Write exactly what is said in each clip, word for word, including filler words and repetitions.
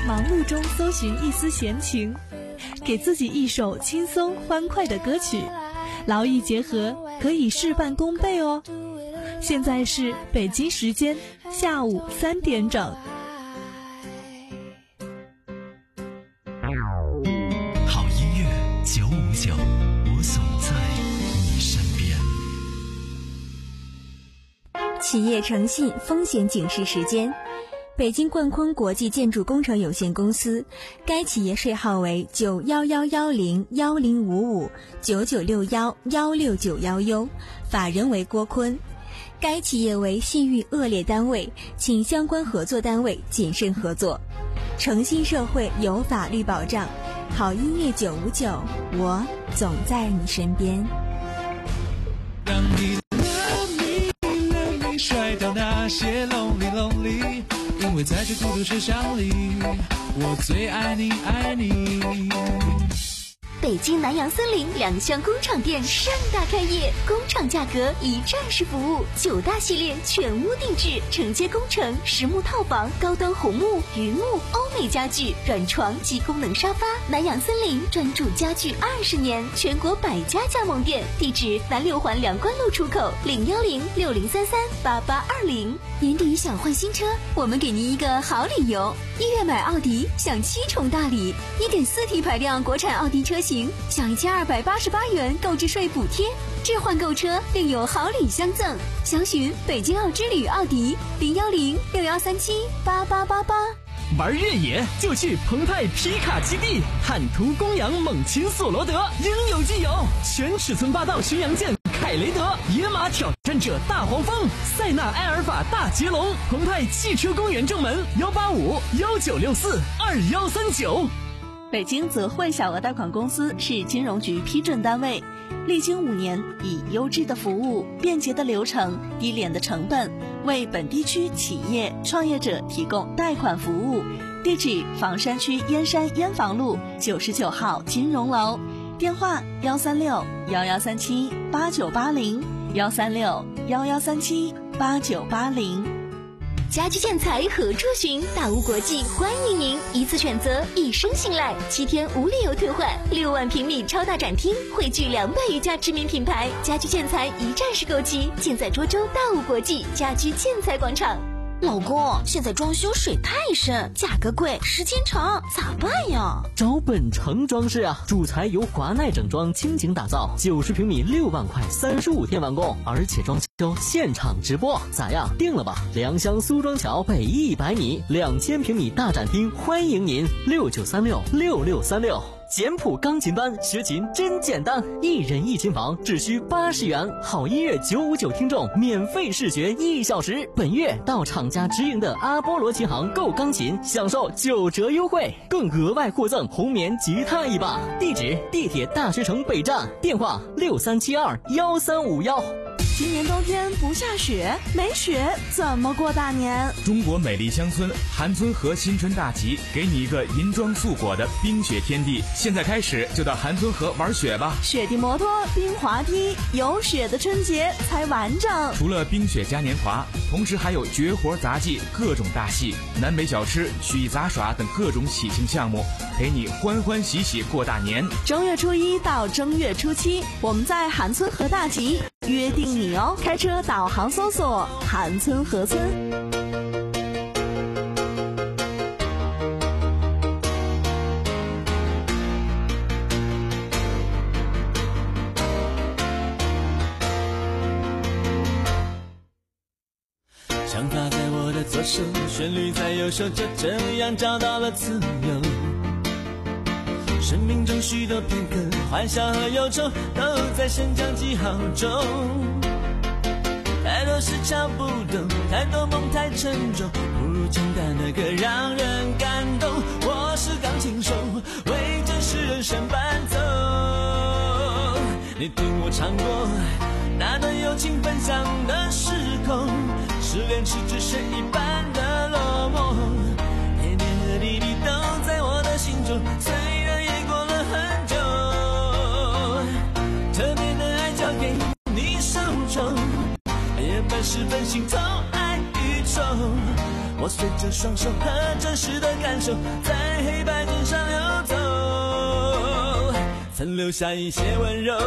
忙碌中搜寻一丝闲情，给自己一首轻松欢快的歌曲，劳逸结合，可以事半功倍哦。现在是北京时间下午三点整。 好音乐九五九，我总在你身边。 企业诚信风险警示时间。北京冠坤国际建筑工程有限公司，该企业税号为九幺幺幺零幺零五五九九六幺幺六九幺 U， 法人为郭坤。该企业为信誉恶劣单位，请相关合作单位谨慎合作。诚信社会有法律保障，好音乐九五九，我总在你身边。 让你 love me love me 甩掉那些 lonely lonely， 因为在这孤独车厢里，我最爱你爱你。 北京南阳森林两厢工厂店盛大开业，工厂价格一站式服务，九大系列全屋定制，承接工程、实木套房、高端红木、榆木、欧美家具、软床及功能沙发。南阳森林专注家具二十年，全国百家加盟店，地址南六环梁关路出口零幺零六零三三八八二零。年底想换新车，我们给您一个好理由，一月买奥迪享七重大礼，一点四 T 排量国产奥迪车型享一千二百八十八元购置税补贴，置换购车另有好礼相赠。详询北京奥之旅奥迪零幺零六幺三七八八八八。 玩越野就去澎湃皮卡基地，汉图公羊猛禽索罗德应有尽有，全尺寸霸道巡洋舰凯雷德，野马挑战者大黄蜂，塞纳埃尔法大捷龙，澎湃汽车公园正门幺八五幺九六四二幺三九。 北京泽汇小额贷款公司是金融局批准单位，历经五年，以优质的服务、便捷的流程、低廉的成本，为本地区企业创业者提供贷款服务。地址：房山区燕山燕房路九十九号金融楼，电话：幺三六幺幺三七八九八零幺三六幺幺三七八九八零。 家居建材何处寻？大屋国际欢迎您，一次选择，一生信赖，七天无理由退换，六万平米超大展厅，汇聚两百余家知名品牌，家居建材一站式购齐，尽在涿州大屋国际家居建材广场。 老公，现在装修水太深，价格贵，时间长，咋办呀？ 找本城装饰啊，主材由华奈整装倾情打造，九十平米六万块，三十五天完工，而且装修现场直播，咋样？定了吧？良乡苏庄桥北一百米，两千平米大展厅，欢迎您，六九三六六六三六。简朴钢琴班学琴真简单，一人一琴房只需八十元，好音乐九五九听众免费试学一小时。本月到厂家直营的阿波罗琴行购钢琴，享受九折优惠，更额外获赠红棉吉他一把。地址：地铁大学城北站，电话六三七二幺三五幺。 今年冬天不下雪，没雪怎么过大年？ 中国美丽乡村韩村河新春大集，给你一个银装素裹的冰雪天地。现在开始就到韩村河玩雪吧！ 雪地摩托、冰滑梯，有雪的春节才完整。 除了冰雪嘉年华，同时还有绝活杂技、各种大戏、南北小吃、曲艺杂耍等各种喜庆项目，陪你欢欢喜喜过大年。 正月初一到正月初七，我们在韩村河大集约定你哦！开车导航搜索韩村河村。 想法在我的左手，旋律在右手，就这样找到了自由。生命中许多片刻，欢笑和忧愁都在升降记号中。太多事敲不动，太多梦太沉重，不如简单的歌让人感动。我是钢琴手，为真实人生伴奏。你听我唱过那段友情分享的时空，失恋时只是一般的落寞，点点和滴滴都在我的心中，虽然也过了很久。特别的爱交给你手中，也本是本心痛爱与愁。我随随着双手和真实的感受，在黑白键上游走，曾留下一些温柔。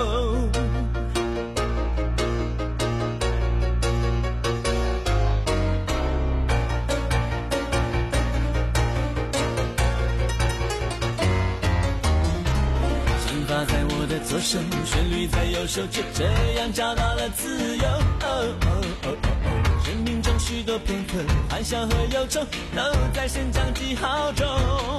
左手，旋律在右手，就这样找到了自由。哦哦哦哦哦，生命中许多片刻，欢笑和忧愁，都在升降记号中。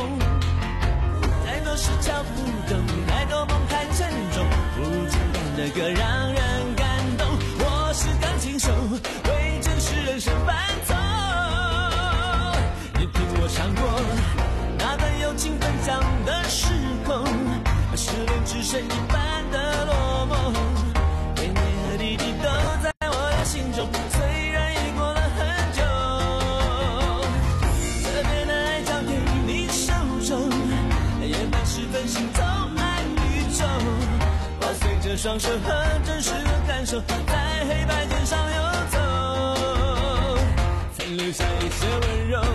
再多事敲不动，太多梦太沉重，不如简单的歌让人感动。我是钢琴手，为真实人生伴奏。你听我唱过那段友情分享的时空，失恋只剩一半的落寞，点点和滴滴都在我的心中，虽然已过了很久。这边的爱交给你手中，夜半时分心走爱宇宙。我随着双手和真实的感受，在黑白键上游走，曾留下一些温柔。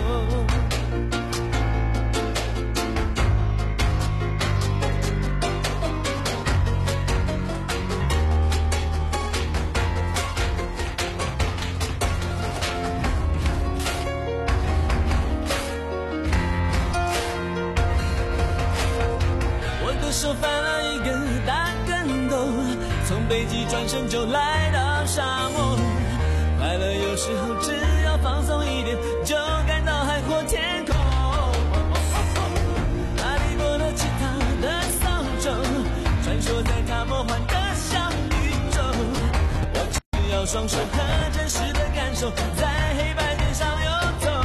手翻了一个大跟斗，从北极转身就来到沙漠。快乐有时候只要放松一点，就感到海阔天空。阿里波的吉他的扫帚，穿梭在他魔幻的小宇宙。我只要双手和真实的感受，在黑白键上游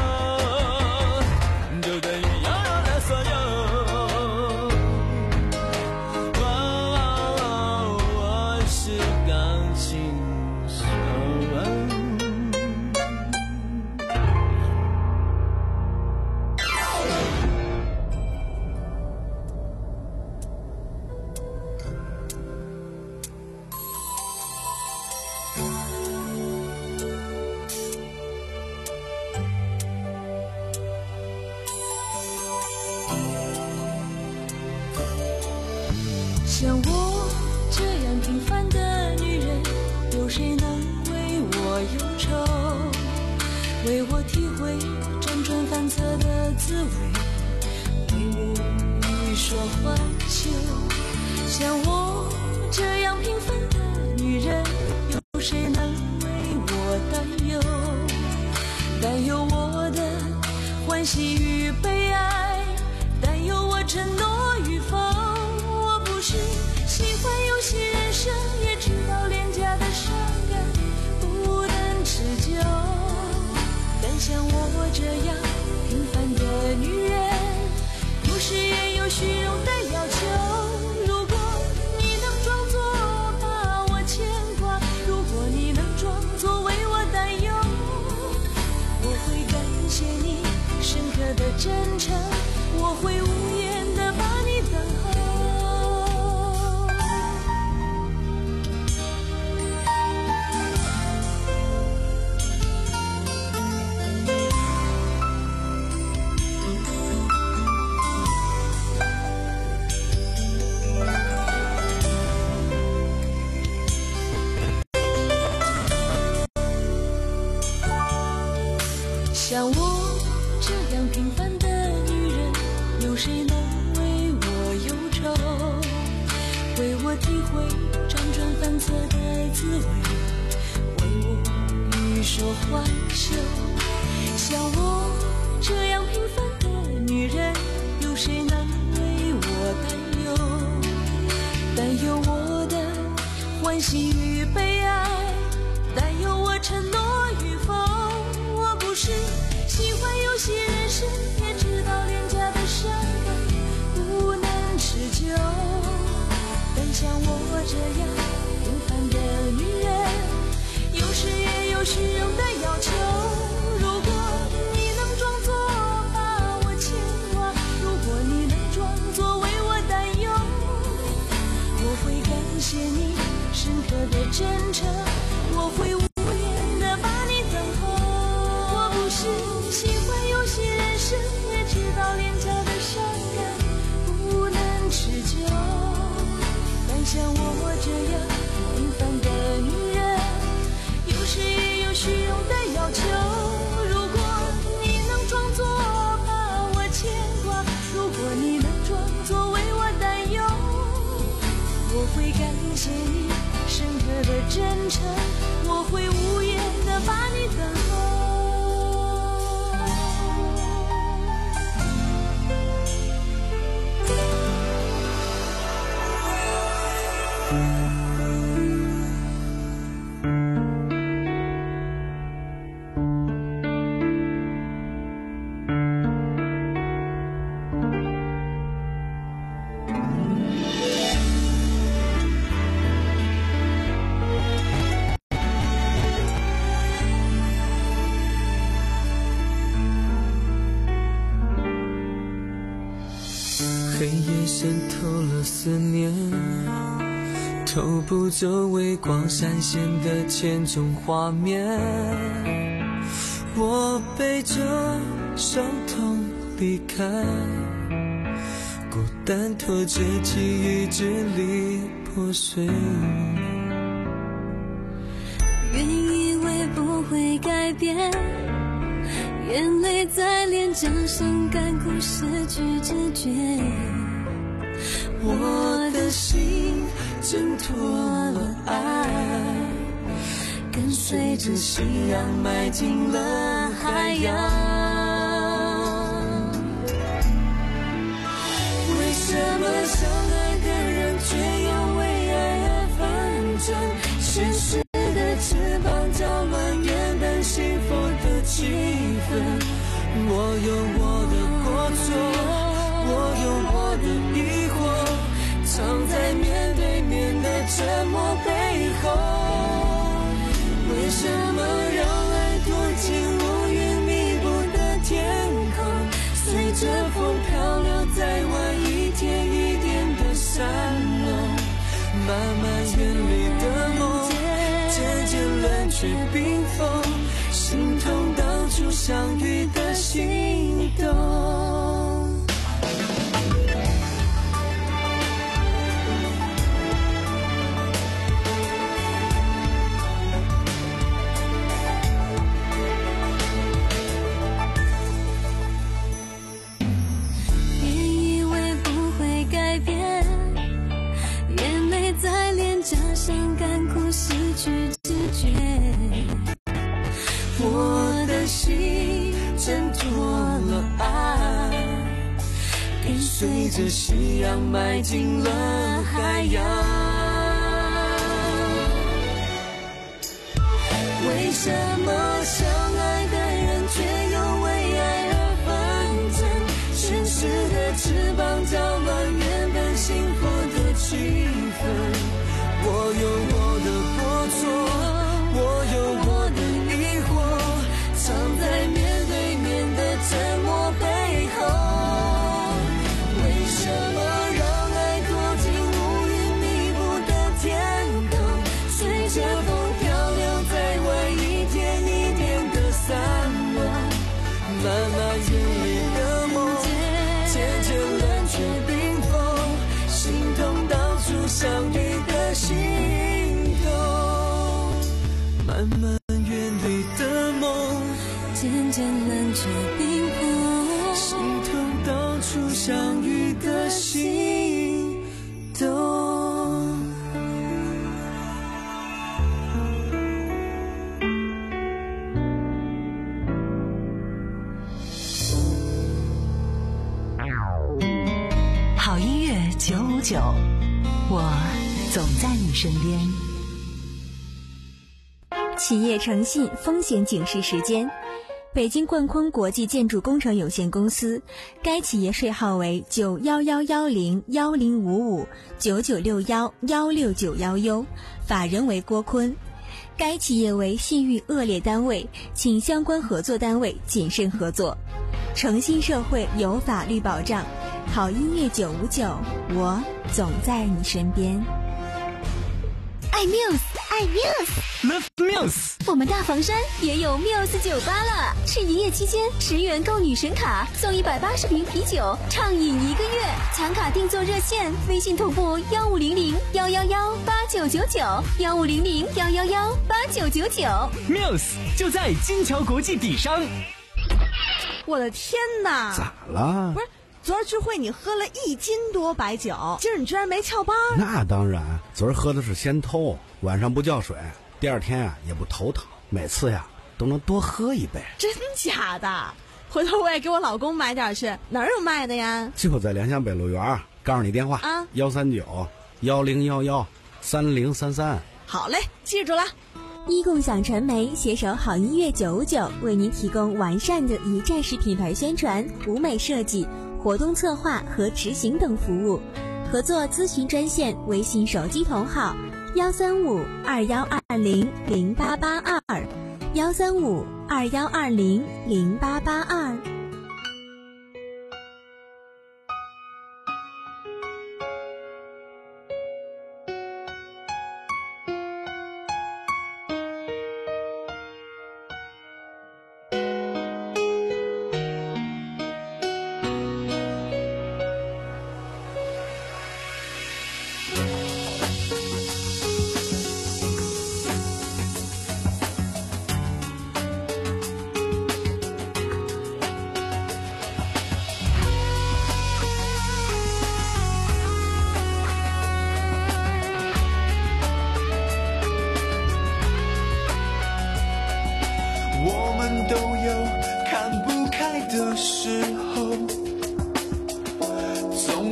走，就等于拥有了所有。 像我这样平凡的女人，有谁能为我忧愁，为我体会辗转反侧的滋味，为我欲说还休。像我这样平凡的女人，有谁能为我担忧，担忧我的欢喜与悲哀，担忧我承诺与否。是喜欢游戏人生，也知道廉价的伤感不能持久。但像我这样平凡的女人，有时也有虚荣的要求。如果你能装作把我牵挂，如果你能装作为我担忧，我会感谢你深刻的真诚，我会无言的把你等候。像我这样平凡的女人，有谁能为我忧愁，为我体会辗转反侧的滋味，为我欲说还休。像我这样平凡的女人，有谁能为我担忧，担忧我的欢喜与悲哀，担忧我承诺与否。我不是喜欢游戏人生，也知道廉价的伤感不能持久。但像我这样平凡的女人，有时也有虚荣的要求。如果你能装作把我牵挂，如果你能装作为我担忧，我会感谢你深刻的真诚，我会无言的把你等候。我不是喜欢游黑夜渗透了思念，透不走微光闪现的千种画面。我背着伤痛离开，孤单拖着记忆支离破碎。 原以为不会改变，眼泪在脸颊上干枯，失去知觉。 我的心挣脱了爱，跟随着夕阳埋进了海洋。为什么相爱的人却又为爱而纷争？现实的翅膀搅乱原本幸福的气氛。我有我的过错，我有我的疑惑，藏在面对面的沉默背后。为什么让爱躲进乌云密布的天空，随着风漂流在外，一天一点的散落，慢慢远离的梦，渐渐冷却冰封，心痛当初相遇的心动。 失去知觉， 我的心挣脱了爱，跟随着夕阳埋进了海洋。为什么相爱的人却又为爱而纷争？现实的翅膀搅乱原本幸福的气氛。我有我的过错，我有我的疑惑，藏在面对面的沉默背后。为什么让爱躲进乌云密布的天空，随着风漂流在外，一点一点的散落，慢慢远离的梦，渐渐冷却冰封，心痛当初相遇的心动，慢慢远离的梦， 渐渐冷却冰封， 心痛当初相遇的心动。 好音乐九五九，我总在你身边。 企业诚信风险警示时间：北京冠坤国际建筑工程有限公司，该企业税号为九幺幺幺零幺零五五九九六幺幺六九幺 U， 法人为郭坤。该企业为信誉恶劣单位，请相关合作单位谨慎合作。诚信社会有法律保障，好音乐九五九，我总在你身边。 爱 Muse， 爱 Muse， Love Muse。 我们大房山也有 Muse 酒吧了，是营业期间十元购女神卡送一百八十瓶啤酒，畅饮一个月。抢卡订座热线：微信同步幺五零零幺幺幺八九九九，幺五零零幺幺幺八九九九。 Muse 就在金桥国际底商。 我的天哪！ 咋了？ 不是。昨儿聚会你喝了一斤多白酒，今儿你居然没翘班？ 那当然，昨儿喝的是先偷，晚上不叫水，第二天啊也不头疼，每次呀都能多喝一杯。 真假的？回头我也给我老公买点去，哪儿有卖的呀？ 就在良乡北路园，告诉你电话啊，幺三九幺零幺幺三零三三。 好嘞，记住了。 一共享传媒携手好音乐九五九，为您提供完善的一站式品牌宣传、舞美设计、活动策划和执行等服务。合作咨询专线：微信手机同号幺三五二幺二零零八八二，幺三五二幺二零零八八二。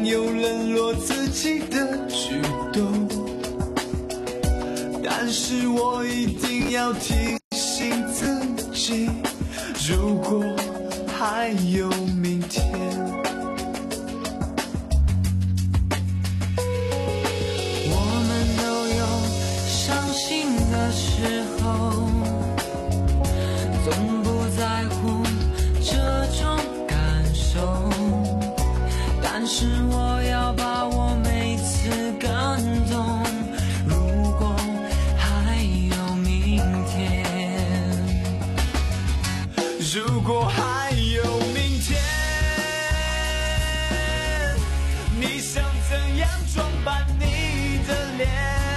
有冷落自己的举动，但是我一定要提醒自己，如果还有明天。我们都有伤心的时候，总不在乎这种感受，但是我要把握每次感动。如果还有明天，如果还有明天，你想怎样装扮你的脸？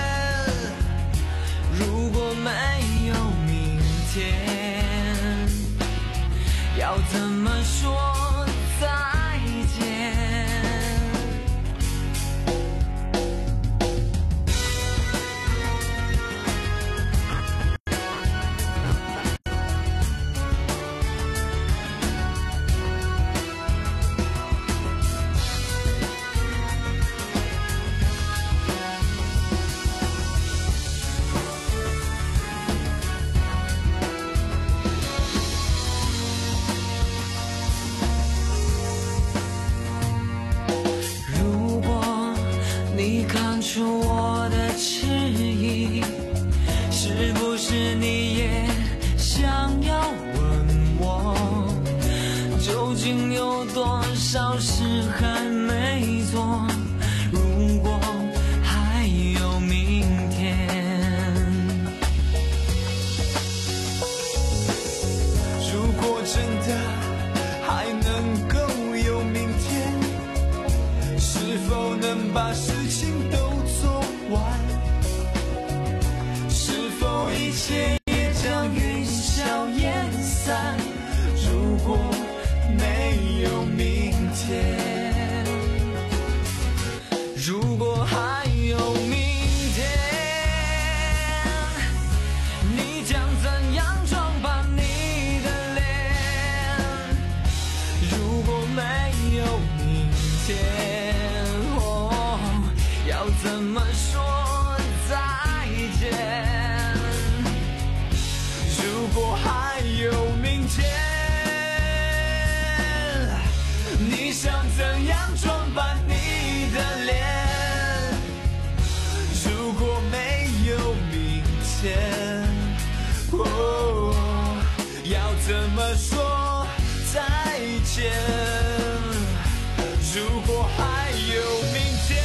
如果没有明天，要怎么说再见？出我的迟疑，是不是你也想要问我，究竟有多少事还没做？如果还有明天，如果真的还能够有明天，是否能把事情都完，是否一切也将云消烟散？如果没有明天，如果还有明天，你将怎样装扮你的脸？如果没有明天，哦，要怎么说再见？如果还有明天，你想怎样装扮你的脸？如果没有明天，哦，要怎么说再见？如果还有明天，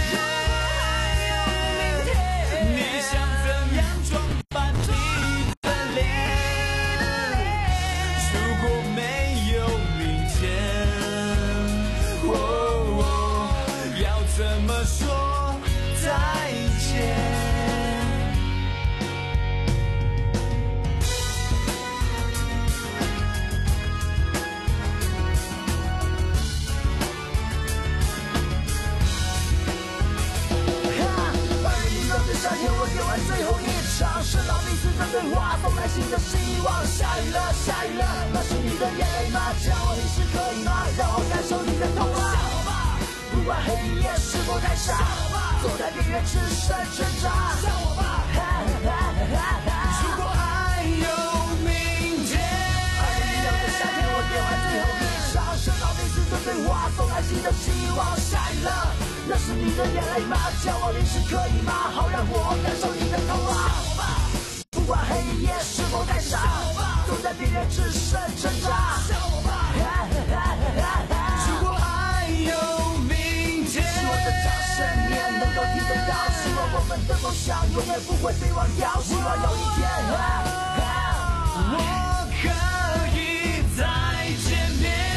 最后一场生老病死的对话，送来新的希望。下雨了，下雨了，那是你的眼泪吗？叫我淋湿可以吗？让我感受你的痛啊！像我吧，不管黑夜是否太傻，走在边缘只剩挣扎。像我吧，如果还有明天。二零一六的夏天，我点完最后一场生老病死的对话，送来新的希望。下雨了，那是你的眼泪吗？叫我淋湿可以吗？好让我感受你的痛啊！不管黑夜是否太傻，走在边缘只剩挣扎。如果还有明天，希望这场盛宴能够听得到，希望我们的梦想永远不会被忘掉，希望有一天我可以再见面。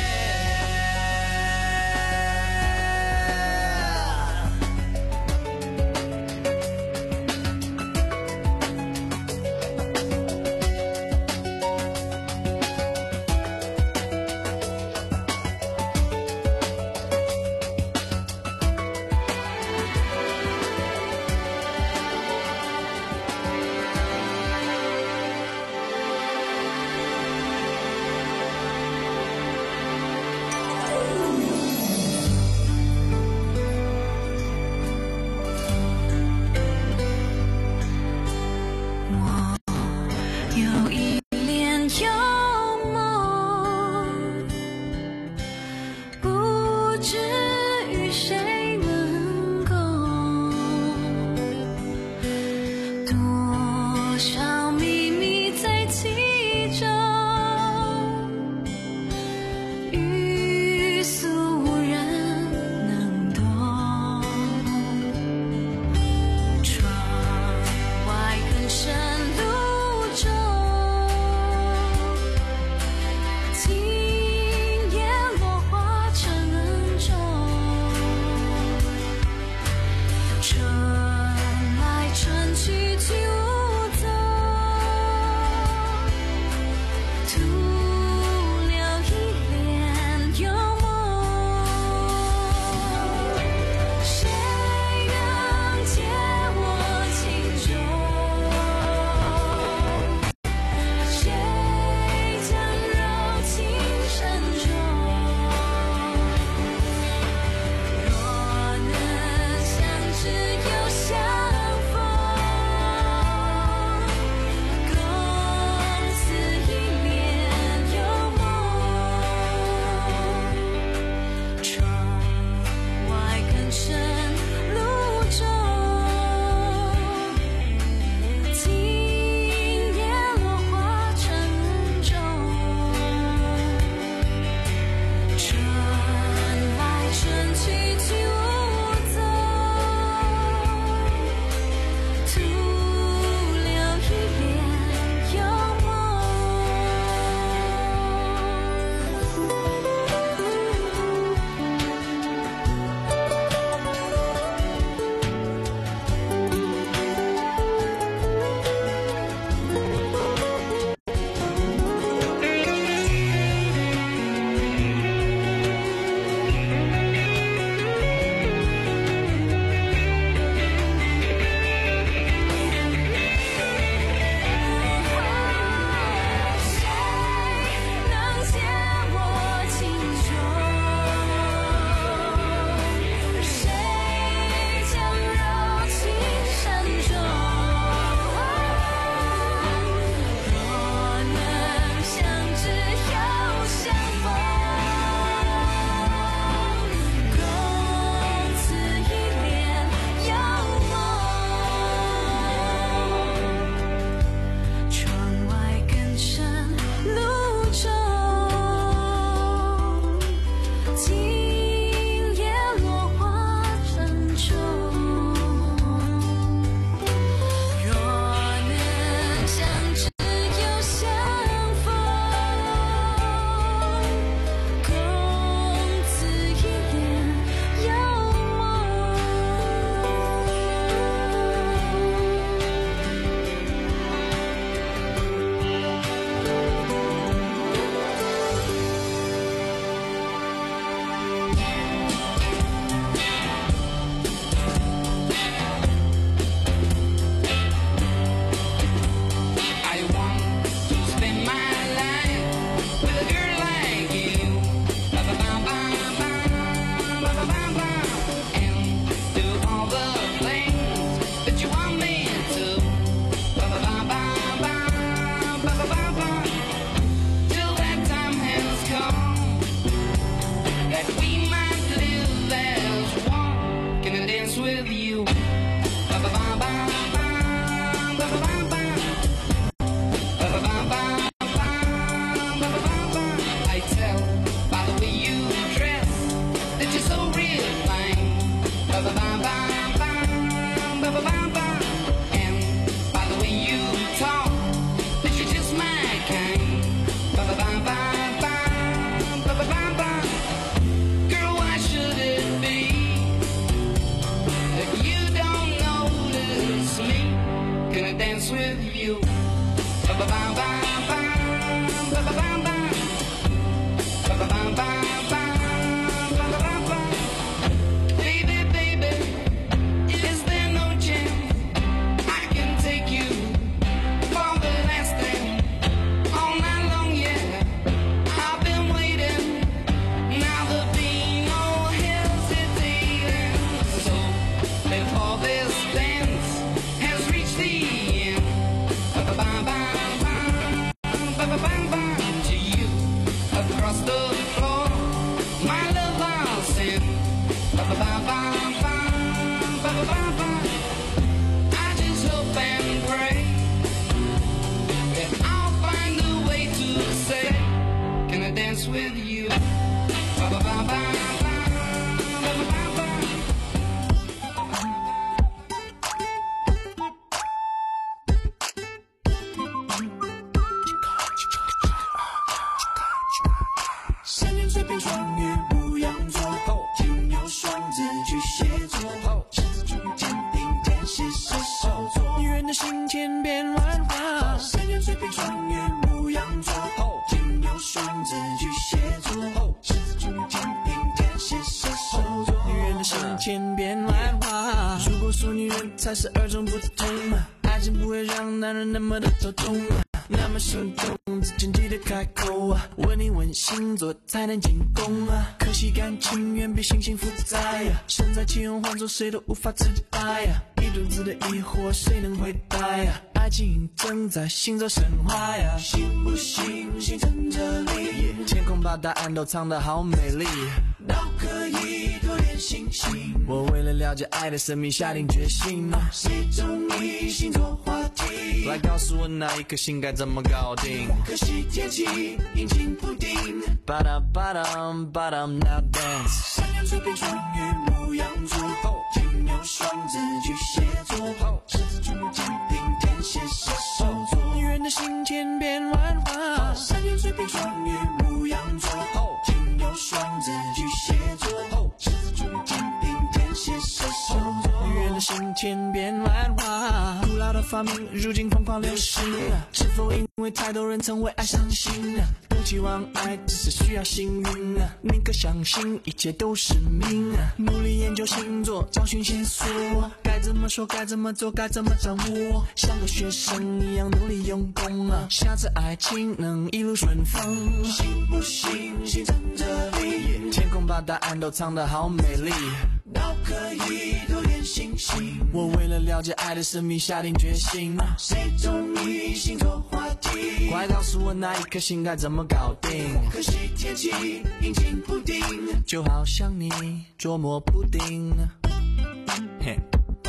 双鱼牧羊座，金牛双子巨蟹座，狮子处女天平天蝎射手座。女人的心千变万化，山羊水瓶双鱼牧羊座，金牛双子巨蟹座，狮子处女天平天蝎射手座。女人的心千变万化，如果说女人才是二种不同，爱情不会让男人那么的头痛，那么心动自经济的开口啊，问你问星座才能进攻啊，可惜感情远比星星复杂呀，身在其中换做谁都无法自己爱呀，一肚子的疑惑谁能回答呀，爱情正在行走神话呀，信不信星辰这里，天空把答案都藏得好美丽，都可以多点星星，我为了了解爱的神秘下定决心，谁中意星座话题，来告诉我那一颗心该怎么搞定，可惜天气阴晴不定，巴达巴达巴达 now dance， 山羊水瓶双鱼牧羊座，金牛双子巨蟹座，狮子处女天平天蝎射手座。女人的心千变万化，山羊水瓶双鱼牧羊座，金牛双子巨蟹座，狮子处女天平天蝎射手座。女人的心千变万化，古老的发明如今疯狂流行，是否因为太多人曾为爱伤心，不期望爱只是需要幸运，宁可相信一切都是命，努力研究星座找寻线索，该怎么说该怎么做该怎么掌握，像个学生一样努力用功，下次爱情能一路顺风，信不信星辰这里，天空把答案都藏得好美丽，都可以多点星星，我为了了解爱的神秘下定决心，谁中意星座话题，快告诉我那一颗心该怎么搞定，可惜天气阴晴不定，就好像你捉摸不定，嘿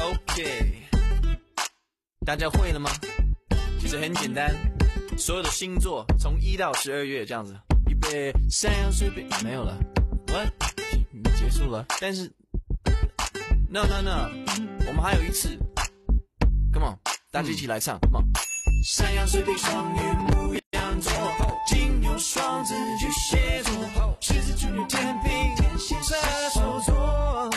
OK 大家会了吗？其实很简单，所有的星座从一到十二月这样子，预备山羊水瓶没有了 What 结束了，但是No no no 我们还有一次 Come on 大家一起来唱 Come on 山羊水瓶双鱼牧羊座，金牛双子巨蟹座，狮子处女天平天蝎射手座，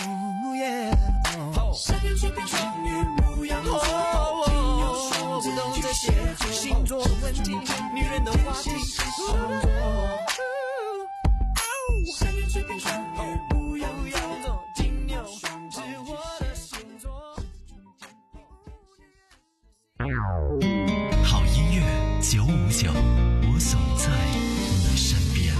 山羊水瓶双鱼牧羊座，金牛双子巨蟹座，星座问题女人的话题，山羊水瓶双鱼牧羊座，金牛是我的星座。 好音乐九五九，我总在你身边。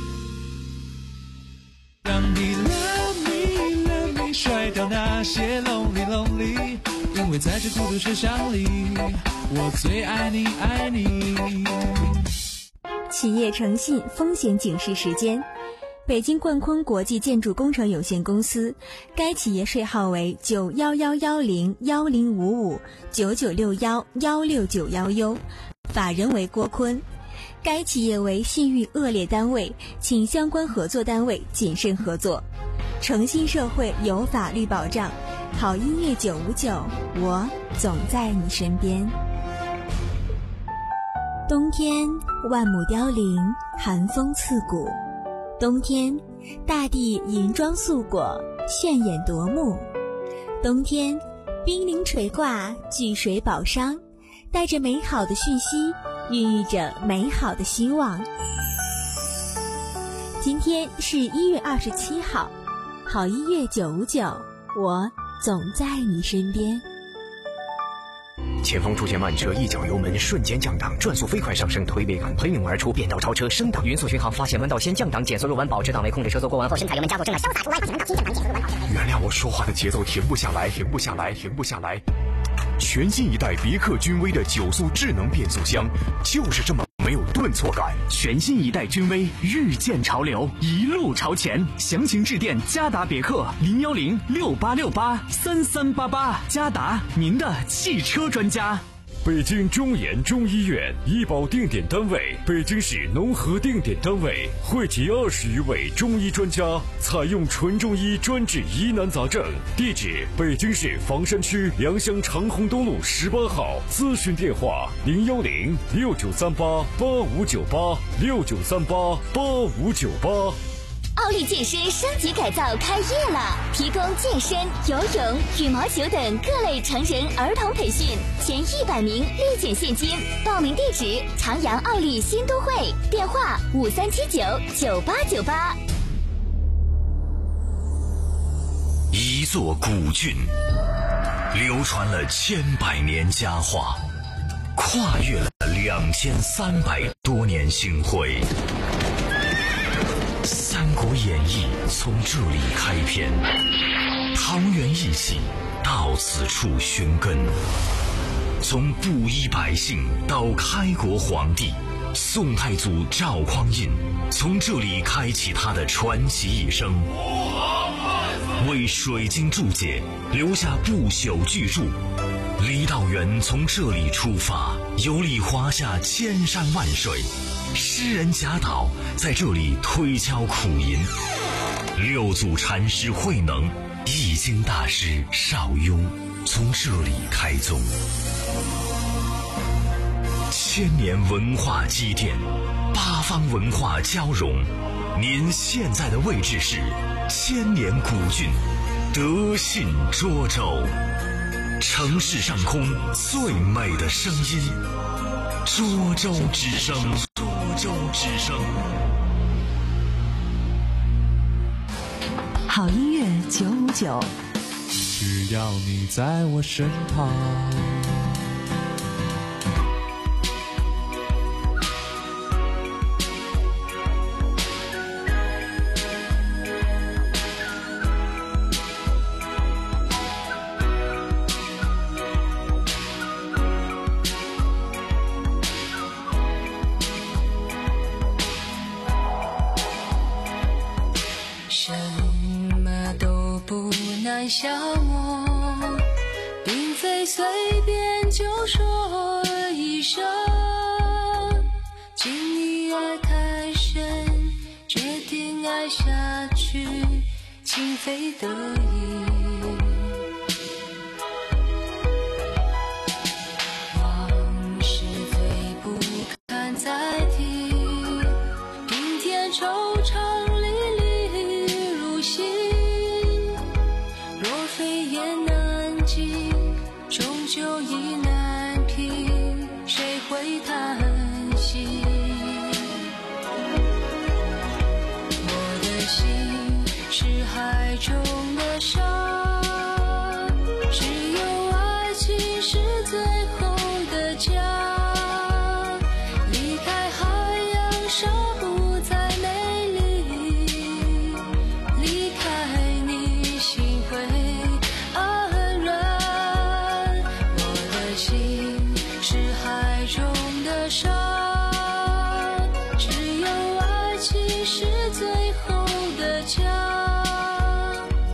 让你 love me love me 甩掉那些 lonely lonely， 因为在这孤独世上里，我最爱你爱你。 企业诚信风险警示时间。北京冠坤国际建筑工程有限公司，该企业税号为九幺幺幺零幺零五五九九六幺幺六九幺 U， 法人为郭坤。该企业为信誉恶劣单位，请相关合作单位谨慎合作。诚信社会有法律保障，好音乐九五九，我总在你身边。冬天万木凋零，寒风刺骨。冬天，大地银装素裹，炫眼夺目。冬天，冰凌垂挂，聚水宝商，带着美好的讯息，孕育着美好的希望。今天是一月二十七号，好音乐九五九，我总在你身边。 前方出现慢车，一脚油门瞬间降档，转速飞快上升，推背感喷涌而出，变道超车升档，匀速巡航，发现弯道先降档，减速入弯，保持档位，控制车速过弯后深踩油门加速，正在潇洒出弯，发现弯道先降档，减速入弯后。 原谅我说话的节奏停不下来，停不下来，停不下来。全新一代别克君威的九速智能变速箱，就是这么没有顿挫感。 全新一代君威，日渐潮流，一路朝前。详情致电嘉达别克零幺零六八六八三三八八，嘉达您的汽车专家。 北京中研中医院医保定点单位，北京市农合定点单位，汇集二十余位中医专家，采用纯中医专治疑难杂症。地址：北京市房山区良乡长虹东路十八号。咨询电话：零幺零六九三八八五九八六九三八八五九八。 奥利健身升级改造开业了，提供健身、游泳、羽毛球等各类成人儿童培训，前一百名立减现金。报名地址：长阳奥利新都会，电话五三七九九八九八。 一座古郡，流传了千百年佳话，跨越了两千三百多年星辉。《三国演义》从这里开篇，桃园义气到此处寻根。从布衣百姓到开国皇帝，宋太祖赵匡胤从这里开启他的传奇一生，为水晶注解留下不朽巨著。郦道元从这里出发，游历华夏千山万水。诗人贾岛在这里推敲苦吟，六祖禅师慧能、易经大师邵雍从这里开宗。千年文化积淀，八方文化交融。您现在的位置是千年古郡德信涿州，城市上空最美的声音，涿州之声。涿州之声。 好音乐九五九， 只要你在我身旁。 消磨，并非随便就说一声，情谊爱太深，决定爱下去，情非得已。往事最不堪再提，平添惆怅。就意难平，谁会叹息？我的心是海中的沙，只有爱情是最后的家。离开海洋，沙不再美丽，离开你，心会安软。是海中的沙，只有爱情是最后的家。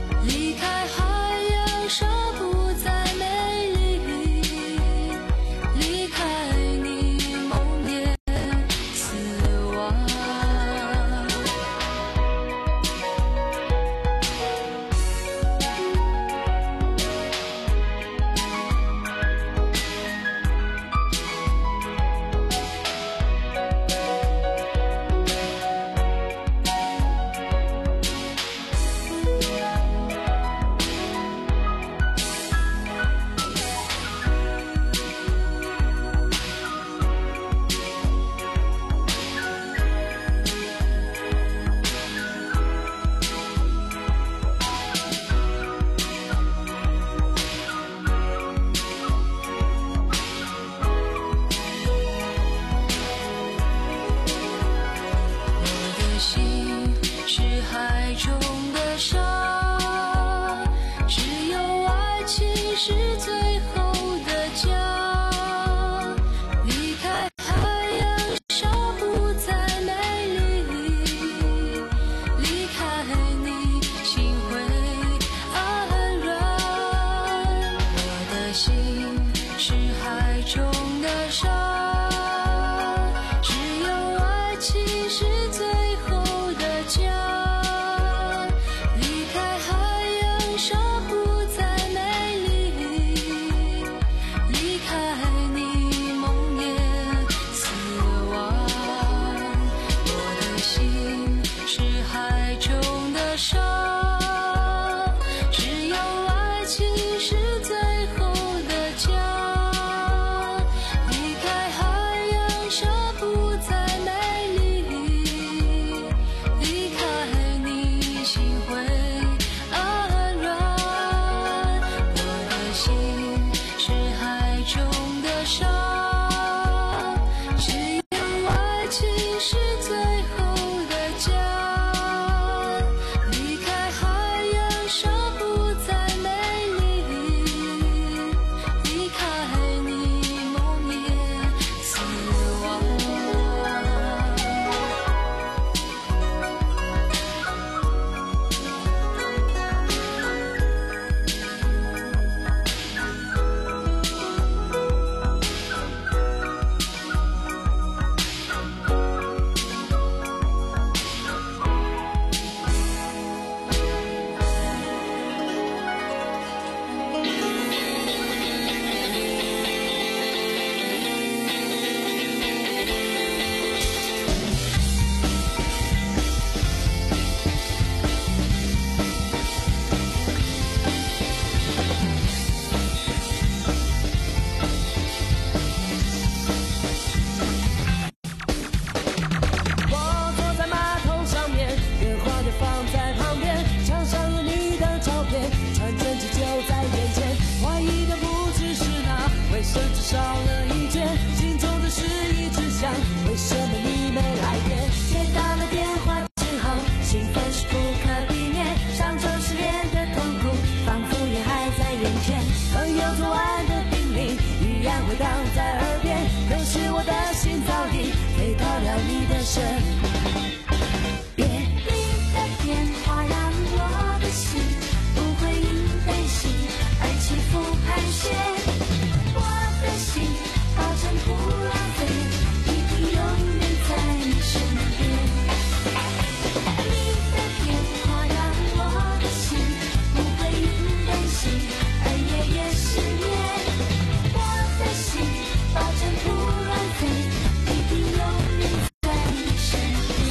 别你的电话让我的心不会因担心而起伏盘旋，我的心保证不浪费，一定永远在你身边。你的电话让我的心不会因担心而夜夜失眠，我的心保证不浪费，一定永远在你身边。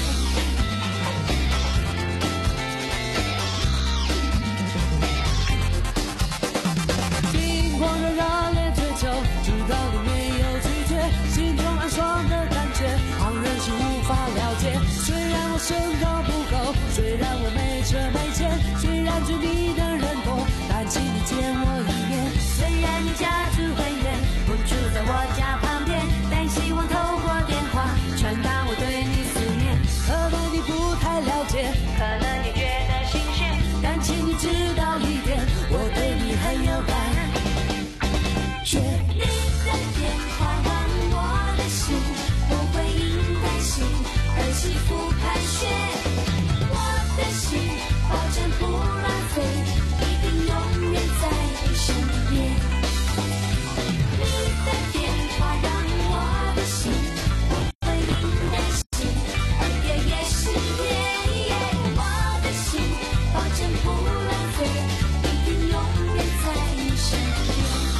心狂热热烈追求，直到你没有拒绝，心中暗爽的感觉，旁人是无法了解。虽然我身高不够，虽然我没车没钱，虽然追你的人多，但请你见我一面。 虽然你家住很远，不住在我家旁边，但希望透过电话传达我对你思念。 可能你不太了解， 可能你觉得新鲜， 但请你知道一点，我对你很有感觉。 你的电话让我的心不会因担心而起伏盘旋，我的心保证不浪费，一定永远在你身边。你的电话让我的心不会因担心而夜夜失眠，我的心保证不浪费，一定永远在你身边。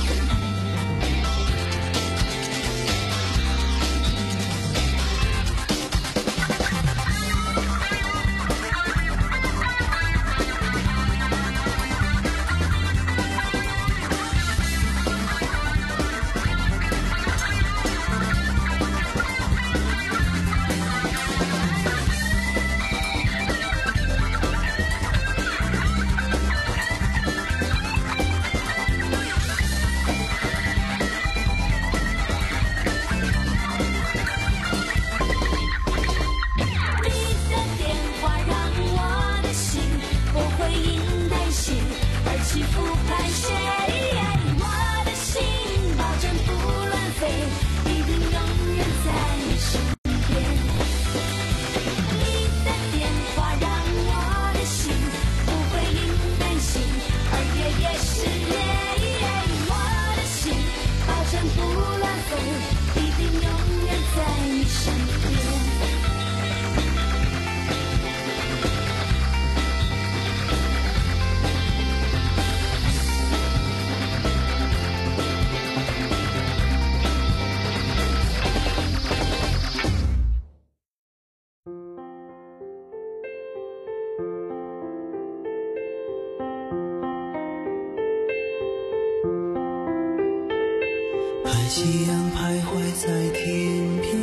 夕阳徘徊在天边，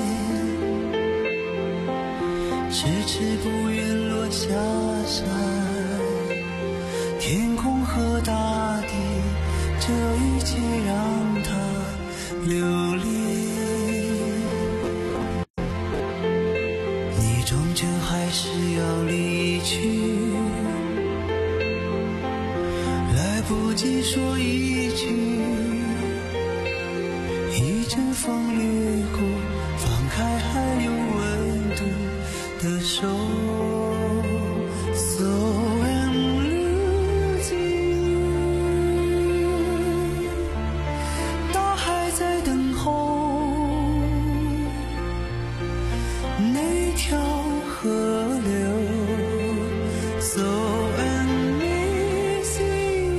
迟迟不愿落下山。天空和大地，这一切让它留恋。你终究还是要离去，来不及说一句。一阵风掠过，放开还有温度的手。So I'm losing you， 大海在等候那条河流。So I'm missing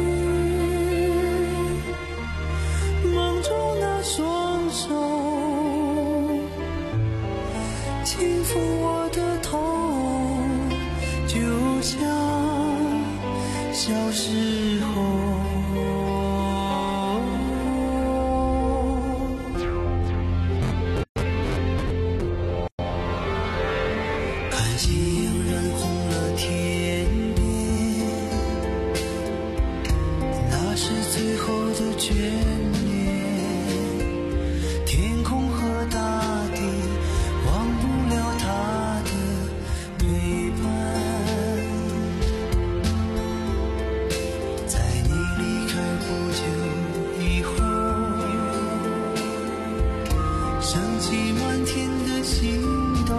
you， 梦中双手轻抚我的头，就像小时候。看夕阳染红了天边，那是最后的眷恋。天空和大地忘不了他的陪伴，在你离开不久以后，升起满天的星斗。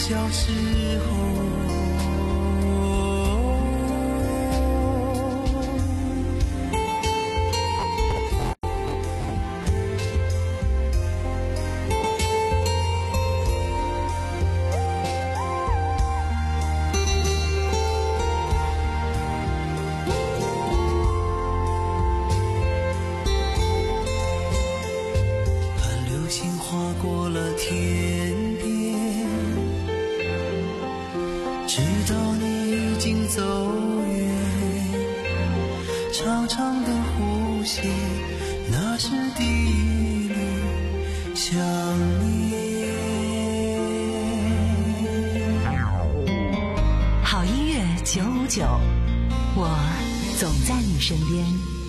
交之后，看流星划过了天边，直到你已经走远，长长的呼吸，那是第一缕想念。 好音乐九五九，我总在你身边。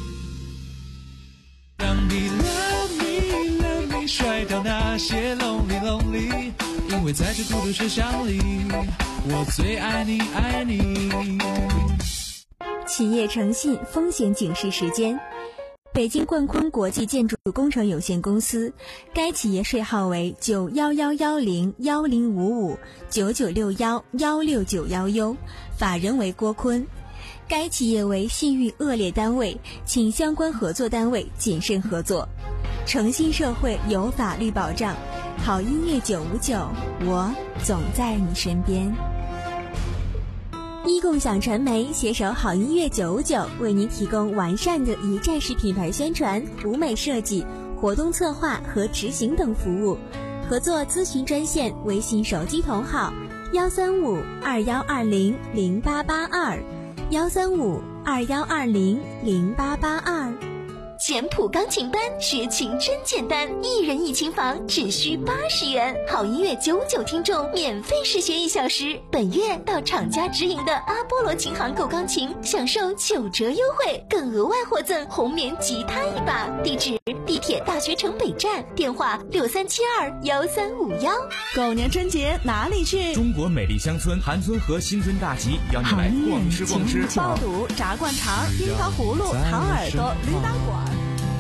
让你 love me love me 甩掉那些 lonely lonely， 因为在这孤独世上里，我最爱你爱你。 企业诚信风险警示时间。北京冠坤国际建筑工程有限公司，该企业税号为九幺幺幺零幺零五五九九六幺幺六九幺 U， 法人为郭坤。该企业为信誉恶劣单位，请相关合作单位谨慎合作。诚信社会有法律保障，好音乐九五九，我总在你身边。一共享传媒携手好音乐九五九，为您提供完善的一站式品牌宣传、舞美设计、活动策划和执行等服务。合作咨询专线：微信手机同号幺三五二幺二零零八八二幺三五二幺二零零八八二。 简谱钢琴班，学琴真简单，一人一琴房只需八十元。好音乐九五九听众免费试学一小时，本月到厂家直营的阿波罗琴行购钢琴，享受九折优惠，更额外获赠红棉吉他一把。地址：地铁大学城北站，电话六三七二幺三五幺。 狗年春节哪里去？ 中国美丽乡村韩村和新村大集邀你来逛吃逛吃， 爆肚、炸灌肠、樱桃葫芦、糖耳朵、驴打滚。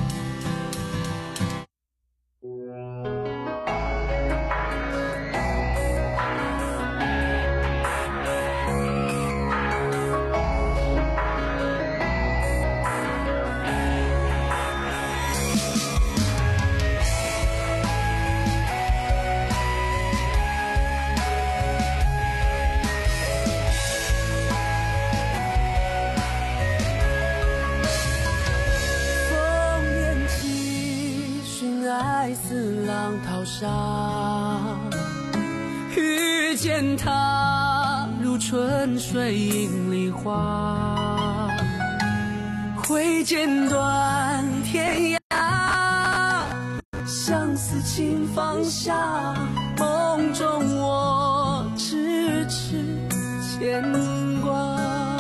似浪淘沙，遇见他如春水映梨花，会剪断天涯，相思情放下，梦中我痴痴牵挂。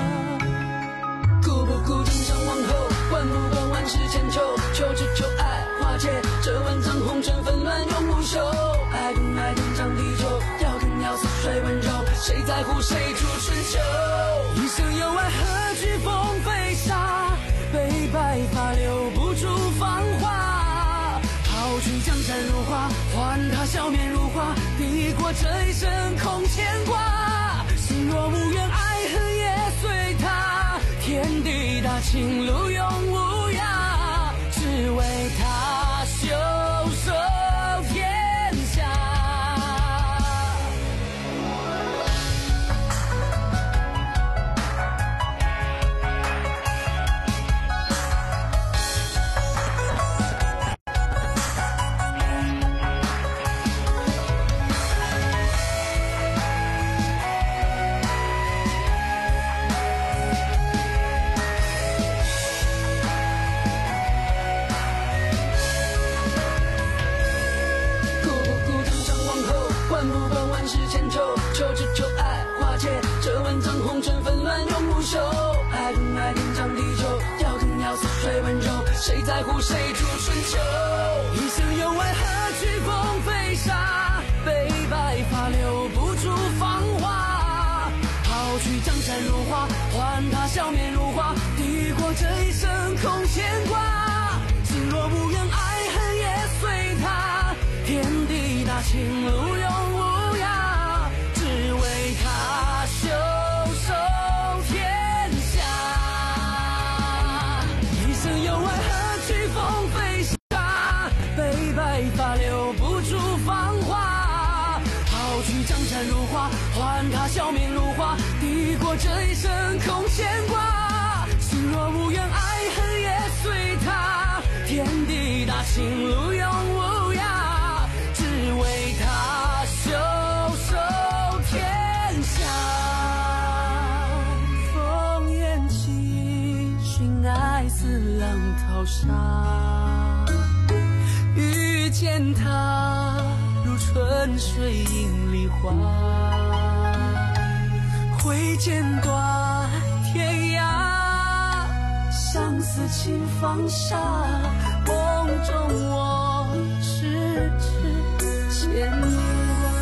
顾不顾正上往后，管不管万事千秋，求只求爱化解这万丈红尘纷乱永无休。爱不爱天长地久，要更要似水温柔，谁在乎谁主春秋？一生有爱何惧风飞沙，悲白发留不住芳华。抛去江山如画，还他笑面如花，抵过这一生空牵挂。心若无缘，爱恨也随他，天地大情路永无涯，只为他袖手天下。谁在乎谁主春秋？一生有爱何惧风飞沙，悲白发留不住芳华。抛去江山如画，还他笑面如花，抵过这一生空牵挂。心若无缘，爱恨也随他，天地大情路永无涯，只江山如画，还他笑面如花，抵过这一生空牵挂。心若无缘，爱恨也随他，天地大，情路永无涯，只为他袖手天下。烽烟起，寻爱似浪淘沙，遇见他如春水映梨花，挥剑断天涯，相思情放下，梦中我痴痴牵挂。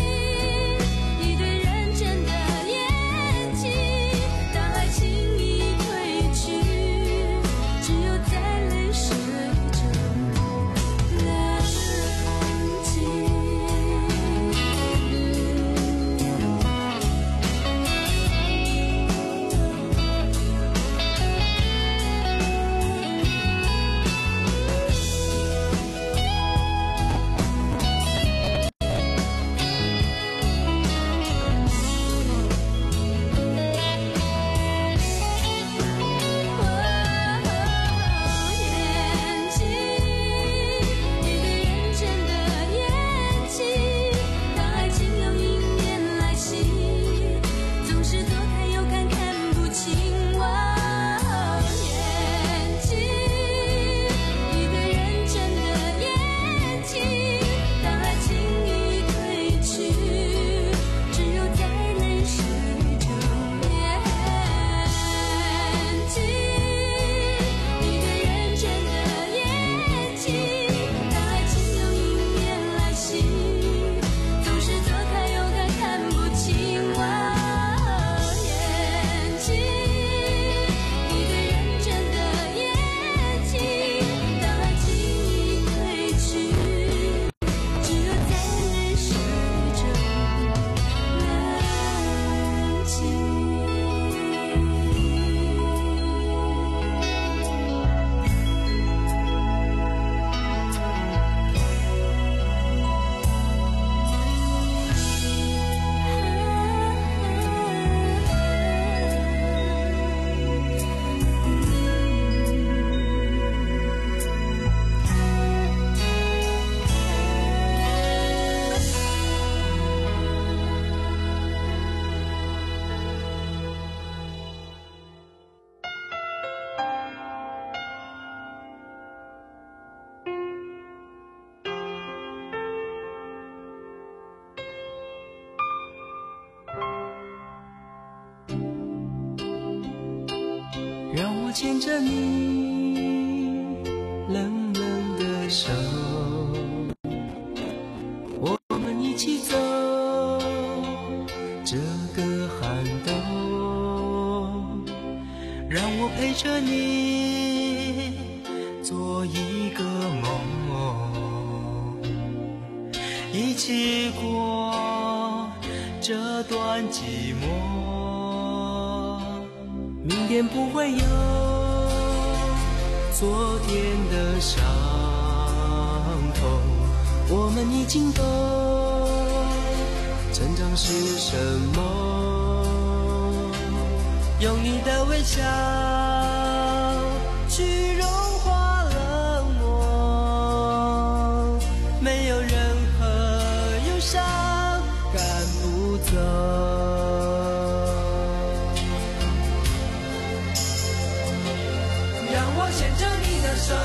一对认真的眼睛，当爱情已牵着你冷冷的手，我们一起走这个寒冬，让我陪着你做一个梦，一起过这段寂寞。明天不会有昨天的伤痛，我们已经懂成长是什么，用你的微笑去融化冷漠，没有任何忧伤赶不走。牵着你的手，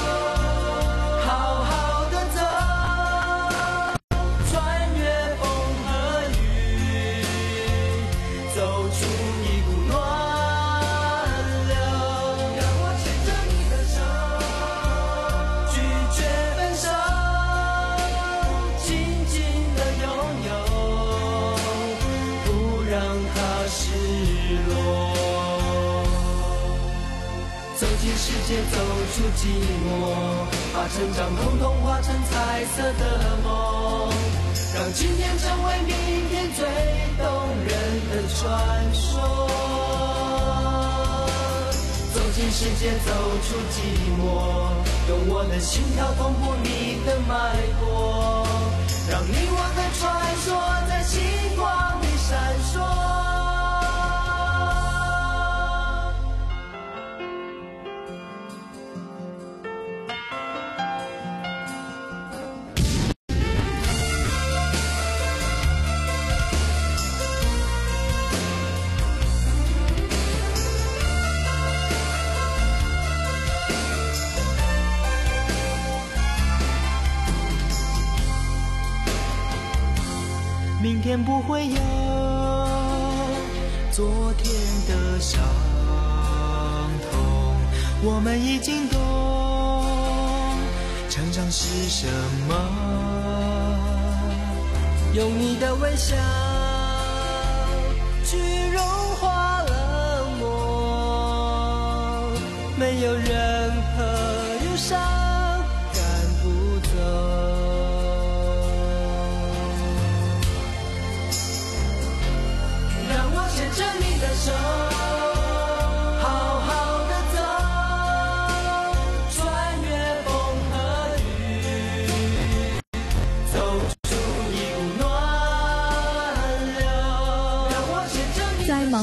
好好的走，穿越风和雨，走出一股暖流。让我牵着你的手，拒绝分手，紧紧的拥有，不让它失落。走进世界，走出寂寞，把成长统统化成彩色的梦，让今天成为明天最动人的传说。走进世界，走出寂寞，用我的心跳同步你的脉搏，让你我的传说在星光里闪烁。明天不会有昨天的伤痛，我们已经懂成长是什么，用你的微笑去融化冷漠，没有人